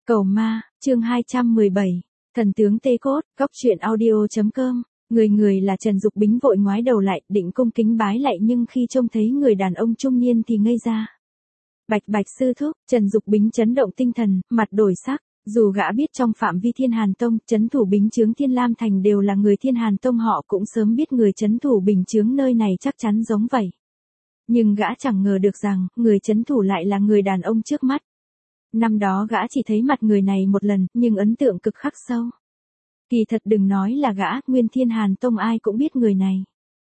Cầu ma, chương 217. Thần tướng Tê Cốt, góc truyện audio.com. Người là Trần Dục Bính vội ngoái đầu lại, định cung kính bái lại nhưng khi trông thấy người đàn ông trung niên thì ngây ra. Bạch sư thúc, Trần Dục Bính chấn động tinh thần, mặt đổi sắc. Dù gã biết trong phạm vi Thiên Hàn Tông, trấn thủ bính chướng Thiên Lam Thành đều là người Thiên Hàn Tông, họ cũng sớm biết người trấn thủ bính chướng nơi này chắc chắn giống vậy. Nhưng gã chẳng ngờ được rằng, người trấn thủ lại là người đàn ông trước mắt. Năm đó gã chỉ thấy mặt người này một lần, nhưng ấn tượng cực khắc sâu. Kỳ thật đừng nói là gã, nguyên Thiên Hàn Tông ai cũng biết người này.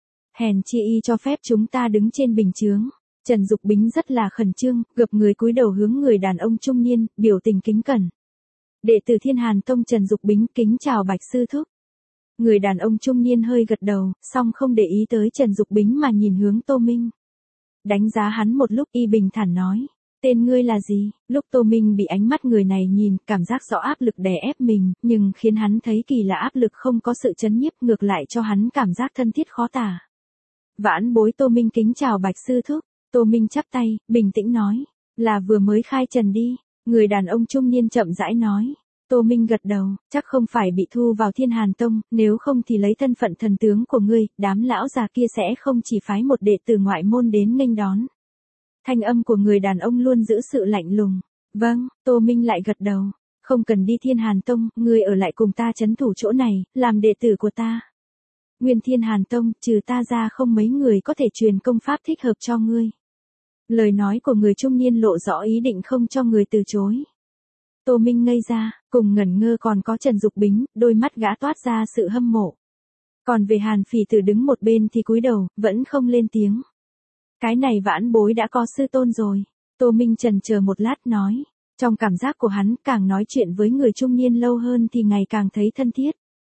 Hèn chi y cho phép chúng ta đứng trên bình chướng. Trần Dục Bính rất là khẩn trương, gập người cúi đầu hướng người đàn ông trung niên, biểu tình kính cẩn. Đệ tử Thiên Hàn Tông Trần Dục Bính kính chào Bạch sư thúc. Người đàn ông trung niên hơi gật đầu, song không để ý tới Trần Dục Bính mà nhìn hướng Tô Minh. Đánh giá hắn một lúc, y bình thản nói. Tên ngươi là gì? Lúc Tô Minh bị ánh mắt người này nhìn, cảm giác rõ áp lực đè ép mình, nhưng khiến hắn thấy kỳ lạ áp lực không có sự chấn nhiếp, ngược lại cho hắn cảm giác thân thiết khó tả. Vãn bối Tô Minh kính chào Bạch sư thúc. Tô Minh chắp tay, bình tĩnh nói. Là vừa mới khai trần đi. Người đàn ông trung niên chậm rãi nói. Tô Minh gật đầu, chắc không phải bị thu vào Thiên Hàn Tông, nếu không thì lấy thân phận thần tướng của ngươi, đám lão già kia sẽ không chỉ phái một đệ tử ngoại môn đến nghênh đón. Thanh âm của người đàn ông luôn giữ sự lạnh lùng. Vâng, Tô Minh lại gật đầu. Không cần đi Thiên Hàn Tông, ngươi ở lại cùng ta trấn thủ chỗ này, làm đệ tử của ta. Nguyên Thiên Hàn Tông, trừ ta ra không mấy người có thể truyền công pháp thích hợp cho ngươi. Lời nói của người trung niên lộ rõ ý định không cho người từ chối. Tô Minh ngây ra, cùng ngẩn ngơ còn có Trần Dục Bính, đôi mắt gã toát ra sự hâm mộ. Còn về Hàn Phỉ Tử đứng một bên thì cúi đầu, vẫn không lên tiếng. Cái này vãn bối đã có sư tôn rồi. Tô Minh chần chờ một lát nói. Trong cảm giác của hắn, càng nói chuyện với người trung niên lâu hơn thì ngày càng thấy thân thiết.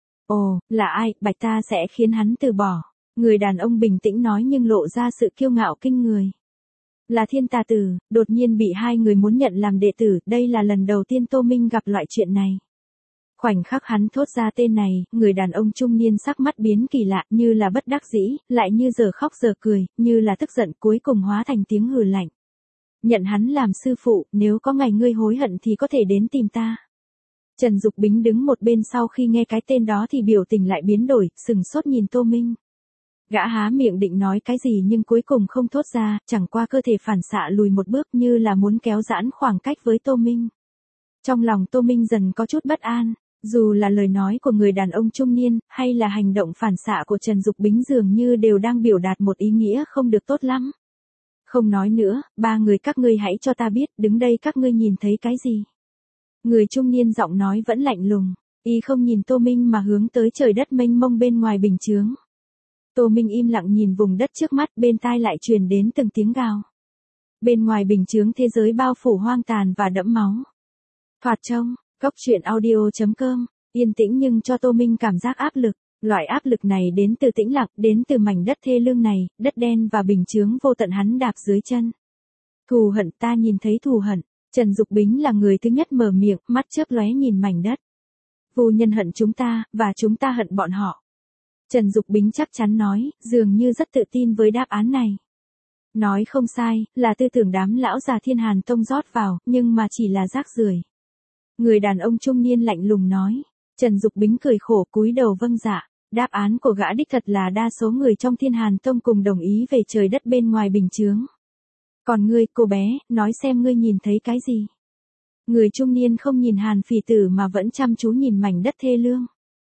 Ồ, là ai, Bạch ta sẽ khiến hắn từ bỏ. Người đàn ông bình tĩnh nói nhưng lộ ra sự kiêu ngạo kinh người. Là Thiên Tà Tử, đột nhiên bị hai người muốn nhận làm đệ tử, đây là lần đầu tiên Tô Minh gặp loại chuyện này. Khoảnh khắc hắn thốt ra tên này, người đàn ông trung niên sắc mắt biến kỳ lạ, như là bất đắc dĩ, lại như giờ khóc giờ cười, như là tức giận, cuối cùng hóa thành tiếng hừ lạnh. Nhận hắn làm sư phụ, nếu có ngày ngươi hối hận thì có thể đến tìm ta. Trần Dục Bính đứng một bên sau khi nghe cái tên đó thì biểu tình lại biến đổi, sừng sốt nhìn Tô Minh. Gã há miệng định nói cái gì nhưng cuối cùng không thốt ra, chẳng qua cơ thể phản xạ lùi một bước như là muốn kéo giãn khoảng cách với Tô Minh. Trong lòng Tô Minh dần có chút bất an, dù là lời nói của người đàn ông trung niên, hay là hành động phản xạ của Trần Dục Bính dường như đều đang biểu đạt một ý nghĩa không được tốt lắm. Không nói nữa, ba người các ngươi hãy cho ta biết, đứng đây các ngươi nhìn thấy cái gì? Người trung niên giọng nói vẫn lạnh lùng, y không nhìn Tô Minh mà hướng tới trời đất mênh mông bên ngoài bình chướng. Tô Minh im lặng nhìn vùng đất trước mắt, bên tai lại truyền đến từng tiếng gào. Bên ngoài bình chướng thế giới bao phủ hoang tàn và đẫm máu. Thoạt trông, góc truyện audio.com, yên tĩnh nhưng cho Tô Minh cảm giác áp lực. Loại áp lực này đến từ tĩnh lặng, đến từ mảnh đất thê lương này, đất đen và bình chướng vô tận hắn đạp dưới chân. Thù hận, ta nhìn thấy thù hận. Trần Dục Bính là người thứ nhất mở miệng, mắt chớp lóe nhìn mảnh đất. Phu nhân hận chúng ta, và chúng ta hận bọn họ. Trần Dục Bính chắc chắn nói, dường như rất tự tin với đáp án này. Nói không sai, là tư tưởng đám lão già Thiên Hàn Tông rót vào, nhưng mà chỉ là rác rưởi. Người đàn ông trung niên lạnh lùng nói. Trần Dục Bính cười khổ cúi đầu vâng dạ. Đáp án của gã đích thật là đa số người trong Thiên Hàn Tông cùng đồng ý về trời đất bên ngoài bình chướng. Còn ngươi, cô bé, nói xem ngươi nhìn thấy cái gì? Người trung niên không nhìn Hàn Phỉ Tử mà vẫn chăm chú nhìn mảnh đất thê lương.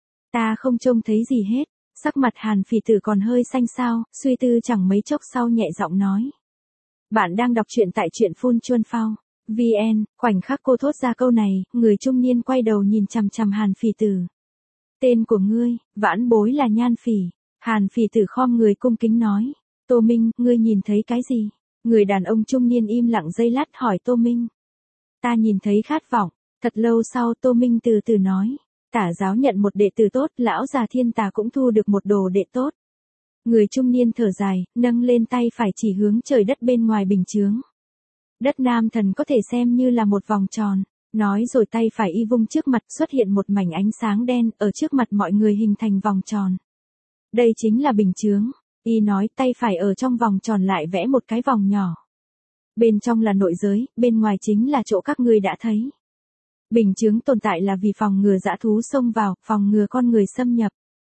Ta không trông thấy gì hết. Sắc mặt Hàn Phỉ Tử còn hơi xanh xao, suy tư chẳng mấy chốc sau nhẹ giọng nói. Bạn đang đọc truyện tại truyện Phun Chuân Phao. VN, khoảnh khắc cô thốt ra câu này, người trung niên quay đầu nhìn chằm chằm Hàn Phỉ Tử. Tên của ngươi, vãn bối là Nhan Phỉ. Hàn Phỉ Tử khom người cung kính nói. Tô Minh, ngươi nhìn thấy cái gì? Người đàn ông trung niên im lặng giây lát hỏi Tô Minh. Ta nhìn thấy khát vọng. Thật lâu sau Tô Minh từ từ nói. Tả giáo nhận một đệ tử tốt, lão già Thiên Tà cũng thu được một đồ đệ tốt. Người trung niên thở dài, nâng lên tay phải chỉ hướng trời đất bên ngoài bình chướng. Đất Nam Thần có thể xem như là một vòng tròn. Nói rồi tay phải y vung trước mặt, xuất hiện một mảnh ánh sáng đen, ở trước mặt mọi người hình thành vòng tròn. Đây chính là bình chướng. Y nói tay phải ở trong vòng tròn lại vẽ một cái vòng nhỏ. Bên trong là nội giới, bên ngoài chính là chỗ các ngươi đã thấy. Bình chướng tồn tại là vì phòng ngừa dã thú xông vào, phòng ngừa con người xâm nhập.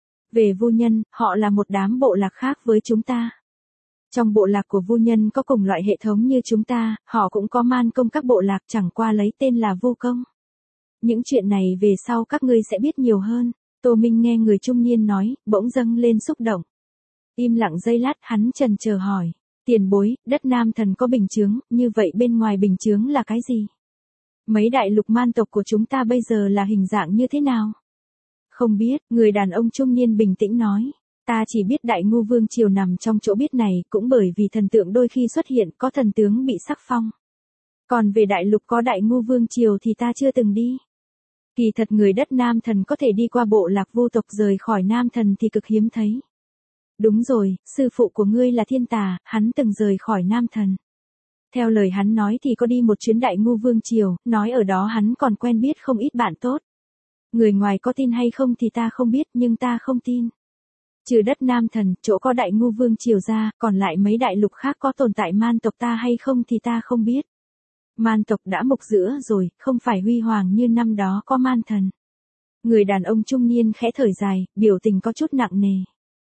Về Vu Nhân, họ là một đám bộ lạc khác với chúng ta. Trong bộ lạc của Vu Nhân có cùng loại hệ thống như chúng ta, họ cũng có man công các bộ lạc chẳng qua lấy tên là Vu công. Những chuyện này về sau các ngươi sẽ biết nhiều hơn. Tô Minh nghe người trung niên nói, bỗng dâng lên xúc động. Im lặng giây lát, hắn chần chờ hỏi. Tiền bối, đất Nam Thần có bình chướng, như vậy bên ngoài bình chướng là cái gì? Mấy đại lục man tộc của chúng ta bây giờ là hình dạng như thế nào? Không biết, người đàn ông trung niên bình tĩnh nói. Ta chỉ biết Đại Ngu Vương Triều nằm trong chỗ biết này, cũng bởi vì thần tượng đôi khi xuất hiện có thần tướng bị sắc phong. Còn về đại lục có Đại Ngu Vương Triều thì ta chưa từng đi. Kỳ thật người đất Nam Thần có thể đi qua bộ lạc Vu tộc rời khỏi Nam Thần thì cực hiếm thấy. Đúng rồi, sư phụ của ngươi là Thiên Tà, hắn từng rời khỏi Nam Thần. Theo lời hắn nói thì có đi một chuyến Đại Ngu Vương Triều, nói ở đó hắn còn quen biết không ít bạn tốt. Người ngoài có tin hay không thì ta không biết, nhưng ta không tin. Trừ đất Nam Thần, chỗ có Đại Ngu Vương Triều ra, còn lại mấy đại lục khác có tồn tại man tộc ta hay không thì ta không biết. Man tộc đã mục giữa rồi, không phải huy hoàng như năm đó có man thần. Người đàn ông trung niên khẽ thở dài, biểu tình có chút nặng nề.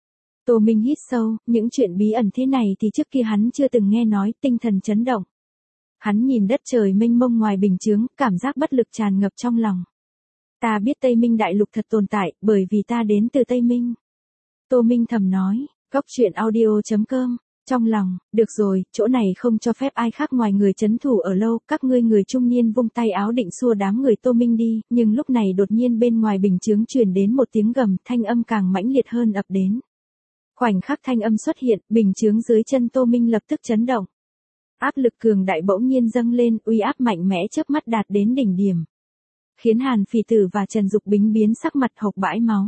Tô Minh hít sâu, những chuyện bí ẩn thế này thì trước kia hắn chưa từng nghe nói, tinh thần chấn động. Hắn nhìn đất trời mênh mông ngoài bình chướng, cảm giác bất lực tràn ngập trong lòng. Ta biết Tây Minh đại lục thật tồn tại, bởi vì ta đến từ Tây Minh. Tô Minh thầm nói, góc chuyện audio.com, trong lòng, được rồi, chỗ này không cho phép ai khác ngoài người trấn thủ ở lâu, các ngươi người trung niên vung tay áo định xua đám người Tô Minh đi, nhưng lúc này đột nhiên bên ngoài bình chướng truyền đến một tiếng gầm, thanh âm càng mãnh liệt hơn ập đến. Khoảnh khắc thanh âm xuất hiện, bình chướng dưới chân Tô Minh lập tức chấn động. Áp lực cường đại bỗng nhiên dâng lên, uy áp mạnh mẽ chớp mắt đạt đến đỉnh điểm. Khiến Hàn Phỉ Tử và Trần Dục Bính biến sắc mặt hộc bãi máu.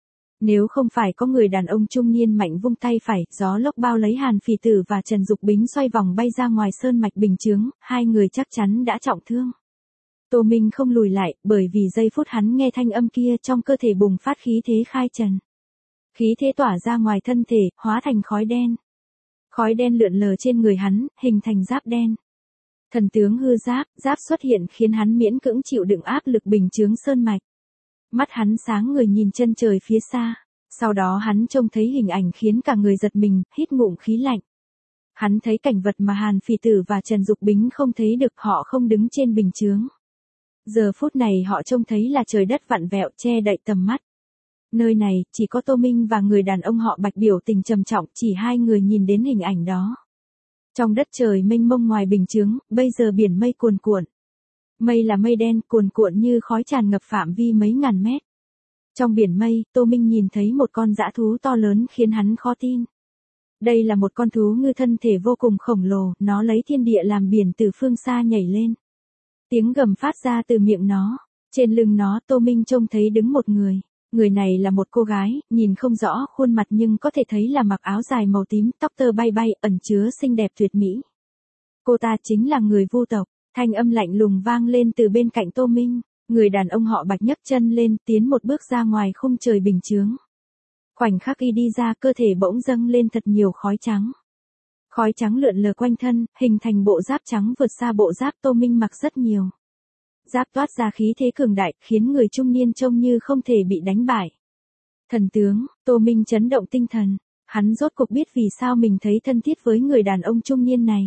Nếu không phải có người đàn ông trung niên mạnh vung tay phải, gió lốc bao lấy Hàn Phỉ Tử và Trần Dục Bính xoay vòng bay ra ngoài sơn mạch bình chướng, hai người chắc chắn đã trọng thương. Tô Minh không lùi lại, bởi vì giây phút hắn nghe thanh âm kia trong cơ thể bùng phát khí thế khai trần. Khí thế tỏa ra ngoài thân thể, hóa thành khói đen. Khói đen lượn lờ trên người hắn, hình thành giáp đen. Thần tướng hư giáp, giáp xuất hiện khiến hắn miễn cưỡng chịu đựng áp lực bình chướng sơn mạch. Mắt hắn sáng người nhìn chân trời phía xa, sau đó hắn trông thấy hình ảnh khiến cả người giật mình, hít ngụm khí lạnh. Hắn thấy cảnh vật mà Hàn Phỉ Tử và Trần Dục Bính không thấy được, họ không đứng trên bình chướng. Giờ phút này họ trông thấy là trời đất vặn vẹo che đậy tầm mắt. Nơi này, chỉ có Tô Minh và người đàn ông họ Bạch biểu tình trầm trọng, chỉ hai người nhìn đến hình ảnh đó. Trong đất trời mênh mông ngoài bình chướng, bây giờ biển mây cuồn cuộn. Mây là mây đen, cuồn cuộn như khói tràn ngập phạm vi mấy ngàn mét. Trong biển mây, Tô Minh nhìn thấy một con dã thú to lớn khiến hắn khó tin. Đây là một con thú ngư thân thể vô cùng khổng lồ, nó lấy thiên địa làm biển từ phương xa nhảy lên. Tiếng gầm phát ra từ miệng nó. Trên lưng nó Tô Minh trông thấy đứng một người. Người này là một cô gái, nhìn không rõ khuôn mặt nhưng có thể thấy là mặc áo dài màu tím, tóc tơ bay bay, ẩn chứa xinh đẹp tuyệt mỹ. Cô ta chính là người Vu tộc. Thanh âm lạnh lùng vang lên từ bên cạnh Tô Minh. Người đàn ông họ Bạch nhấc chân lên, tiến một bước ra ngoài khung trời bình chướng. Khoảnh khắc y đi ra, cơ thể bỗng dâng lên thật nhiều khói trắng. Khói trắng lượn lờ quanh thân, hình thành bộ giáp trắng vượt xa bộ giáp Tô Minh mặc rất nhiều. Giáp toát ra khí thế cường đại, khiến người trung niên trông như không thể bị đánh bại. Thần tướng, Tô Minh chấn động tinh thần. Hắn rốt cuộc biết vì sao mình thấy thân thiết với người đàn ông trung niên này.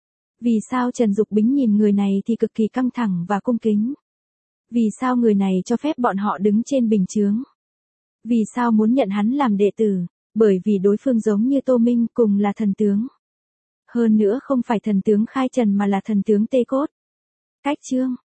Vì sao Trần Dục Bính nhìn người này thì cực kỳ căng thẳng và cung kính. Vì sao người này cho phép bọn họ đứng trên bình chướng. Vì sao muốn nhận hắn làm đệ tử, bởi vì đối phương giống như Tô Minh cùng là thần tướng. Hơn nữa không phải thần tướng khai trần mà là thần tướng Tê Cốt. Cách chương